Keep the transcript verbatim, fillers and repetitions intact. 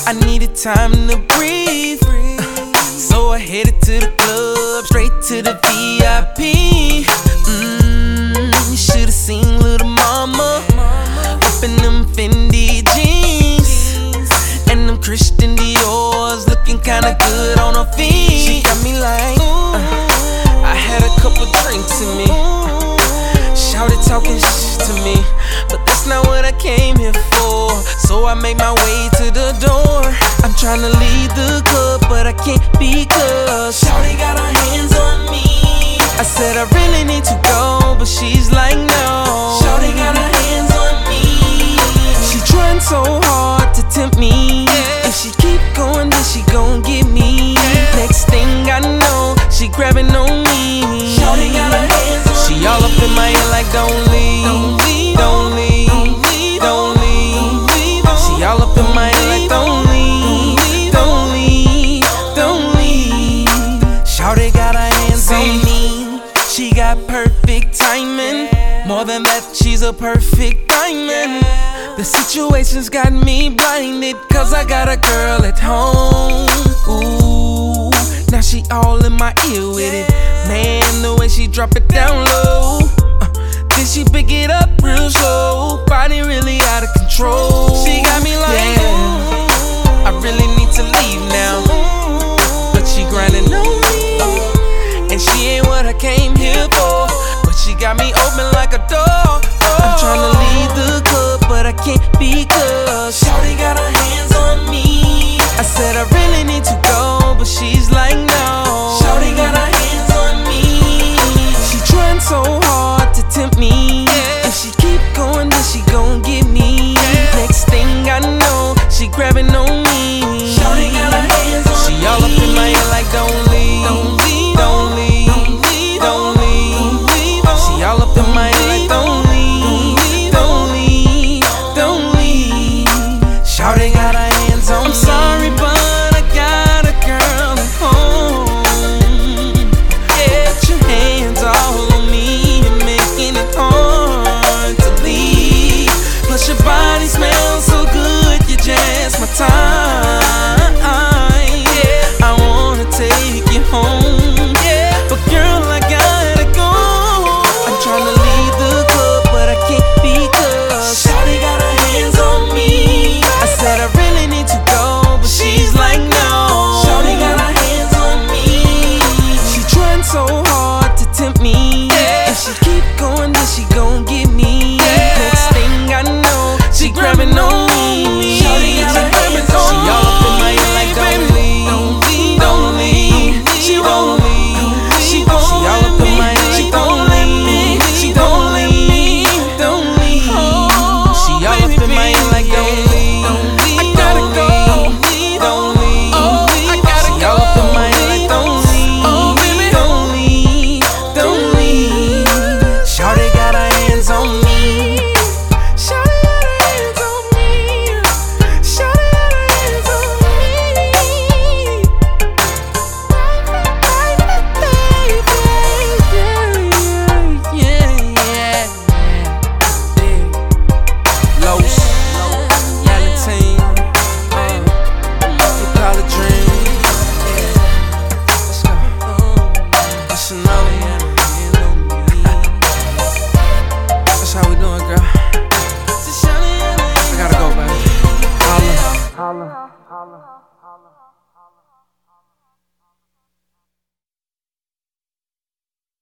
I needed time to breathe, so I headed to the club, straight to the V I P. Mmm, you should've seen little mama up in them Fendi jeans and them Christian Dior's, looking kinda good on her feet. She got me like, uh, I had a couple drinks in me, shouted talking shit to me, but that's not what I came here for. So I made my way to the door. I'm tryna leave the club, but I can't because shawty got her hands on me. I said I really need to go, but she's like no. Shawty got her hands on me. She trying so hard to tempt me. If she keep going, then she gon' get me. Next thing I know, she grabbing on me. Shawty got her hands on me. She all up in my ear like don't leave, don't leave, don't leave, don't leave. She all up in my ear like don't leave, don't leave, don't leave. Shawty got her hands on me. She got perfect timing. More than that, she's a perfect diamond. The situation's got me blinded, cause I got a girl at home. Ooh, now she all in my ear with it. Man, the way she drop it down low, uh, then she pick it up real slow. Body really out of control. She got me like, yeah, I really need to leave now, but she grinding on me, and she ain't what I came here for. But she got me open like a door. I'm tryna leave the club, but I can't because